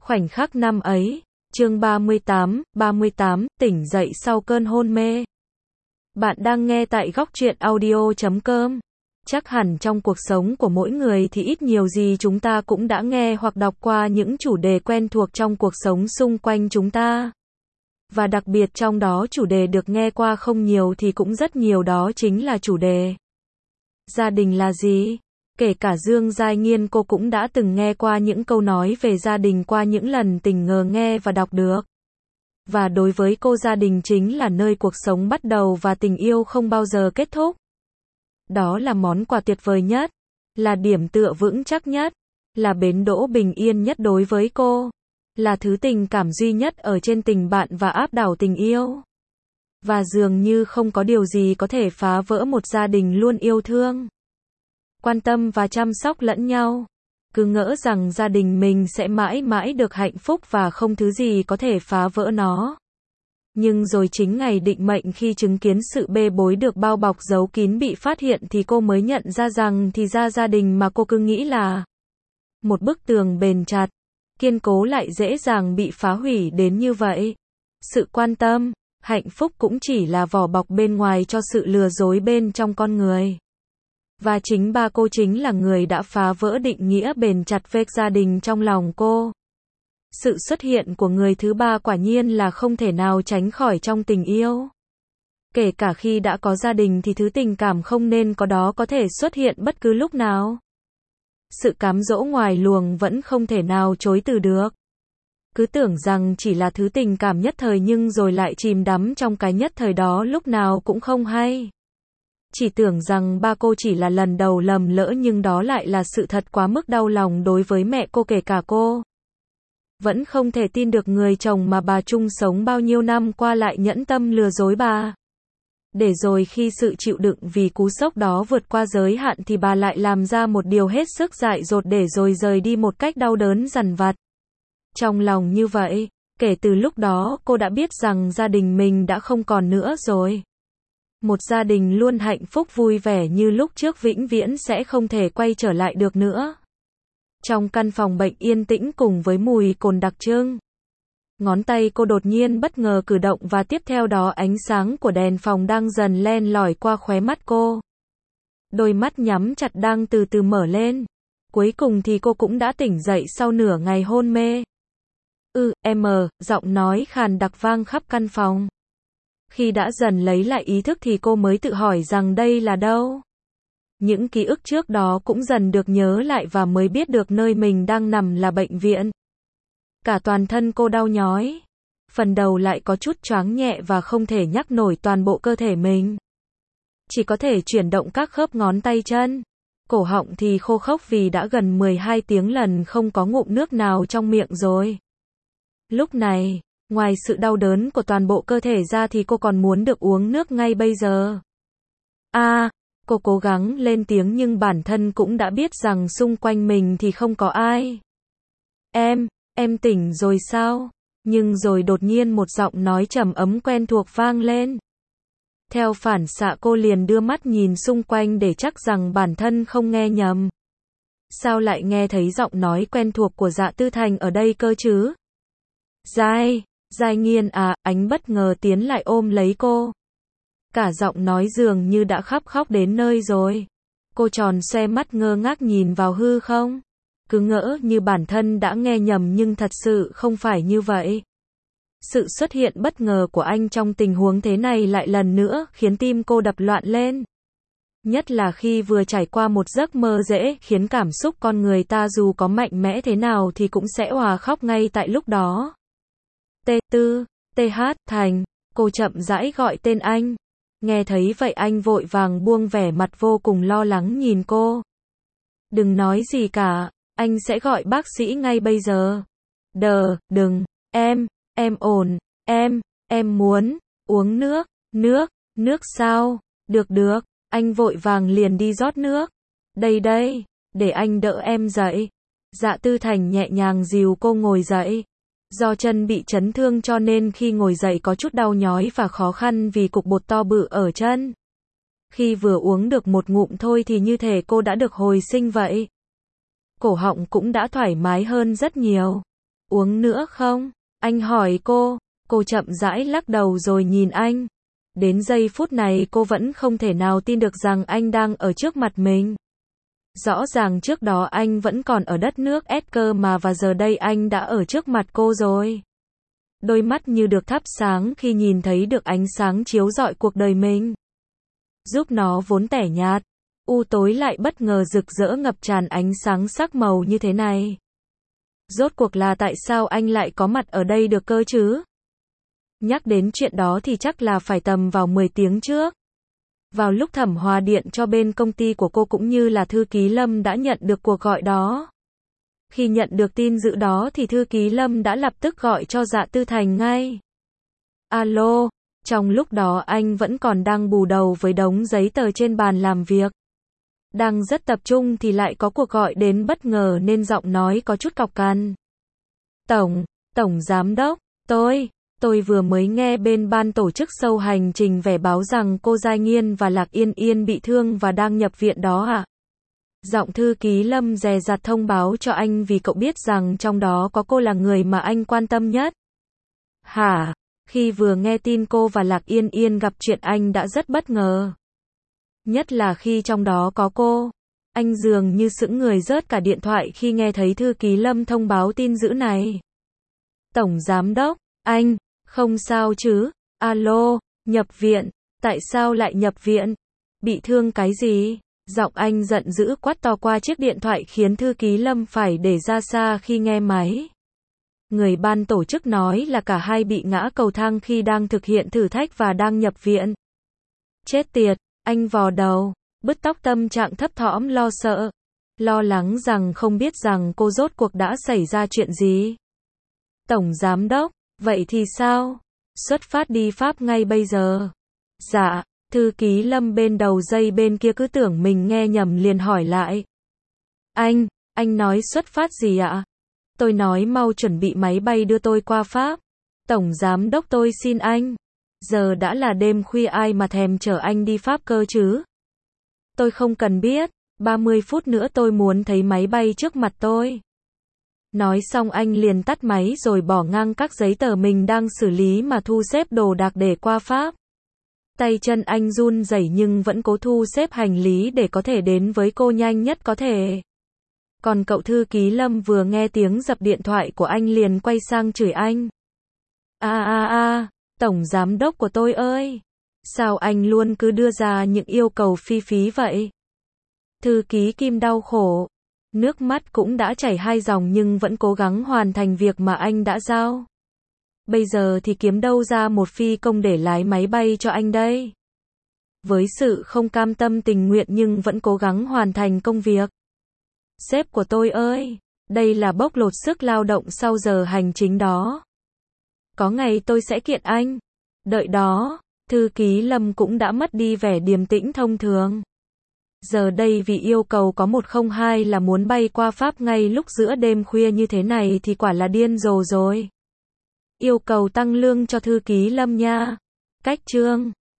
Khoảnh khắc năm ấy, chương 38, tỉnh dậy sau cơn hôn mê. Bạn đang nghe tại góc truyện audio.com. Chắc hẳn trong cuộc sống của mỗi người thì ít nhiều gì chúng ta cũng đã nghe hoặc đọc qua những chủ đề quen thuộc trong cuộc sống xung quanh chúng ta. Và đặc biệt trong đó chủ đề được nghe qua không nhiều thì cũng rất nhiều, đó chính là chủ đề gia đình là gì? Kể cả Dương Giai Nghiên, cô cũng đã từng nghe qua những câu nói về gia đình qua những lần tình cờ nghe và đọc được. Và đối với cô, gia đình chính là nơi cuộc sống bắt đầu và tình yêu không bao giờ kết thúc. Đó là món quà tuyệt vời nhất, là điểm tựa vững chắc nhất, là bến đỗ bình yên nhất đối với cô, là thứ tình cảm duy nhất ở trên tình bạn và áp đảo tình yêu. Và dường như không có điều gì có thể phá vỡ một gia đình luôn yêu thương, quan tâm và chăm sóc lẫn nhau. Cứ ngỡ rằng gia đình mình sẽ mãi mãi được hạnh phúc và không thứ gì có thể phá vỡ nó. Nhưng rồi chính ngày định mệnh, khi chứng kiến sự bê bối được bao bọc giấu kín bị phát hiện, thì cô mới nhận ra rằng thì ra gia đình mà cô cứ nghĩ là một bức tường bền chặt, kiên cố lại dễ dàng bị phá hủy đến như vậy. Sự quan tâm, hạnh phúc cũng chỉ là vỏ bọc bên ngoài cho sự lừa dối bên trong con người. Và chính ba cô chính là người đã phá vỡ định nghĩa bền chặt về gia đình trong lòng cô. Sự xuất hiện của người thứ ba quả nhiên là không thể nào tránh khỏi trong tình yêu. Kể cả khi đã có gia đình thì thứ tình cảm không nên có đó có thể xuất hiện bất cứ lúc nào. Sự cám dỗ ngoài luồng vẫn không thể nào chối từ được. Cứ tưởng rằng chỉ là thứ tình cảm nhất thời nhưng rồi lại chìm đắm trong cái nhất thời đó lúc nào cũng không hay. Chỉ tưởng rằng ba cô chỉ là lần đầu lầm lỡ, nhưng đó lại là sự thật quá mức đau lòng đối với mẹ cô. Kể cả cô vẫn không thể tin được người chồng mà bà chung sống bao nhiêu năm qua lại nhẫn tâm lừa dối bà. Để rồi khi sự chịu đựng vì cú sốc đó vượt qua giới hạn thì bà lại làm ra một điều hết sức dại dột để rồi rời đi một cách đau đớn dằn vặt. Trong lòng như vậy, kể từ lúc đó cô đã biết rằng gia đình mình đã không còn nữa rồi. Một gia đình luôn hạnh phúc vui vẻ như lúc trước vĩnh viễn sẽ không thể quay trở lại được nữa. Trong căn phòng bệnh yên tĩnh cùng với mùi cồn đặc trưng, ngón tay cô đột nhiên bất ngờ cử động và tiếp theo đó ánh sáng của đèn phòng đang dần len lỏi qua khóe mắt cô. Đôi mắt nhắm chặt đang từ từ mở lên. Cuối cùng thì cô cũng đã tỉnh dậy sau nửa ngày hôn mê. Giọng nói khàn đặc vang khắp căn phòng. Khi đã dần lấy lại ý thức thì cô mới tự hỏi rằng đây là đâu. Những ký ức trước đó cũng dần được nhớ lại và mới biết được nơi mình đang nằm là bệnh viện. Cả toàn thân cô đau nhói. Phần đầu lại có chút choáng nhẹ và không thể nhắc nổi toàn bộ cơ thể mình. Chỉ có thể chuyển động các khớp ngón tay chân. Cổ họng thì khô khốc vì đã gần 12 tiếng lần không có ngụm nước nào trong miệng rồi. Lúc này, ngoài sự đau đớn của toàn bộ cơ thể ra thì cô còn muốn được uống nước ngay bây giờ. Cô cố gắng lên tiếng nhưng bản thân cũng đã biết rằng xung quanh mình thì không có ai. Em tỉnh rồi sao? Nhưng rồi đột nhiên một giọng nói trầm ấm quen thuộc vang lên. Theo phản xạ cô liền đưa mắt nhìn xung quanh để chắc rằng bản thân không nghe nhầm. Sao lại nghe thấy giọng nói quen thuộc của Dạ Tư Thành ở đây cơ chứ? Giai Nghiên à, anh bất ngờ tiến lại ôm lấy cô. Cả giọng nói dường như đã khóc đến nơi rồi. Cô tròn xoe mắt ngơ ngác nhìn vào hư không. Cứ ngỡ như bản thân đã nghe nhầm nhưng thật sự không phải như vậy. Sự xuất hiện bất ngờ của anh trong tình huống thế này lại lần nữa khiến tim cô đập loạn lên. Nhất là khi vừa trải qua một giấc mơ dễ khiến cảm xúc con người ta dù có mạnh mẽ thế nào thì cũng sẽ òa khóc ngay tại lúc đó. Thành, cô chậm rãi gọi tên anh. Nghe thấy vậy anh vội vàng buông vẻ mặt vô cùng lo lắng nhìn cô. Đừng nói gì cả, anh sẽ gọi bác sĩ ngay bây giờ. Đừng, em ổn, em muốn uống nước sao? Được, anh vội vàng liền đi rót nước. Đây, để anh đỡ em dậy. Dạ Tư Thành nhẹ nhàng dìu cô ngồi dậy. Do chân bị chấn thương cho nên khi ngồi dậy có chút đau nhói và khó khăn vì cục bột to bự ở chân. Khi vừa uống được một ngụm thôi thì như thể cô đã được hồi sinh vậy. Cổ họng cũng đã thoải mái hơn rất nhiều. Uống nữa không? Anh hỏi cô. Cô chậm rãi lắc đầu rồi nhìn anh. Đến giây phút này cô vẫn không thể nào tin được rằng anh đang ở trước mặt mình. Rõ ràng trước đó anh vẫn còn ở đất nước S cơ mà và giờ đây anh đã ở trước mặt cô rồi. Đôi mắt như được thắp sáng khi nhìn thấy được ánh sáng chiếu rọi cuộc đời mình. Giúp nó vốn tẻ nhạt, u tối lại bất ngờ rực rỡ ngập tràn ánh sáng sắc màu như thế này. Rốt cuộc là tại sao anh lại có mặt ở đây được cơ chứ? Nhắc đến chuyện đó thì chắc là phải tầm vào 10 tiếng trước. Vào lúc Thẩm Hòa điện cho bên công ty của cô cũng như là thư ký Lâm đã nhận được cuộc gọi đó. Khi nhận được tin dữ đó thì thư ký Lâm đã lập tức gọi cho Dạ Tư Thành ngay. Alo, trong lúc đó anh vẫn còn đang bù đầu với đống giấy tờ trên bàn làm việc. Đang rất tập trung thì lại có cuộc gọi đến bất ngờ nên giọng nói có chút cọc cằn. Tổng Giám Đốc, tôi vừa mới nghe bên ban tổ chức show hành trình vẻ báo rằng cô Giai Nghiên và Lạc Yên Yên bị thương và đang nhập viện đó ạ. Giọng thư ký Lâm dè dặt thông báo cho anh vì cậu biết rằng trong đó có cô là người mà anh quan tâm nhất. Hả? Khi vừa nghe tin cô và Lạc Yên Yên gặp chuyện anh đã rất bất ngờ. Nhất là khi trong đó có cô. Anh dường như sững người rớt cả điện thoại khi nghe thấy thư ký Lâm thông báo tin dữ này. Tổng Giám Đốc, anh, không sao chứ? Alo, nhập viện, tại sao lại nhập viện? Bị thương cái gì? Giọng anh giận dữ quát to qua chiếc điện thoại khiến thư ký Lâm phải để ra xa khi nghe máy. Người ban tổ chức nói là cả hai bị ngã cầu thang khi đang thực hiện thử thách và đang nhập viện. Chết tiệt, anh vò đầu, bứt tóc tâm trạng thấp thỏm lo sợ. Lo lắng rằng không biết rằng cô rốt cuộc đã xảy ra chuyện gì. Tổng Giám Đốc, vậy thì sao? Xuất phát đi Pháp ngay bây giờ. Dạ, thư ký Lâm bên đầu dây bên kia cứ tưởng mình nghe nhầm liền hỏi lại. Anh nói xuất phát gì ạ? Tôi nói mau chuẩn bị máy bay đưa tôi qua Pháp. Tổng Giám Đốc tôi xin anh. Giờ đã là đêm khuya ai mà thèm chở anh đi Pháp cơ chứ? Tôi không cần biết, 30 phút nữa tôi muốn thấy máy bay trước mặt tôi. Nói xong anh liền tắt máy rồi bỏ ngang các giấy tờ mình đang xử lý mà thu xếp đồ đạc để qua Pháp. Tay chân anh run rẩy nhưng vẫn cố thu xếp hành lý để có thể đến với cô nhanh nhất có thể. Còn cậu thư ký Lâm vừa nghe tiếng dập điện thoại của anh liền quay sang chửi anh. Tổng Giám Đốc của tôi ơi! Sao anh luôn cứ đưa ra những yêu cầu phi phí vậy? Thư ký Kim đau khổ. Nước mắt cũng đã chảy 2 dòng nhưng vẫn cố gắng hoàn thành việc mà anh đã giao. Bây giờ thì kiếm đâu ra một phi công để lái máy bay cho anh đây? Với sự không cam tâm tình nguyện nhưng vẫn cố gắng hoàn thành công việc. Sếp của tôi ơi! Đây là bóc lột sức lao động sau giờ hành chính đó. Có ngày tôi sẽ kiện anh. Đợi đó, thư ký Lâm cũng đã mất đi vẻ điềm tĩnh thông thường. Giờ đây vì yêu cầu có 102 là muốn bay qua Pháp ngay lúc giữa đêm khuya như thế này thì quả là điên rồ rồi. Yêu cầu tăng lương cho thư ký Lâm nha. Cách chương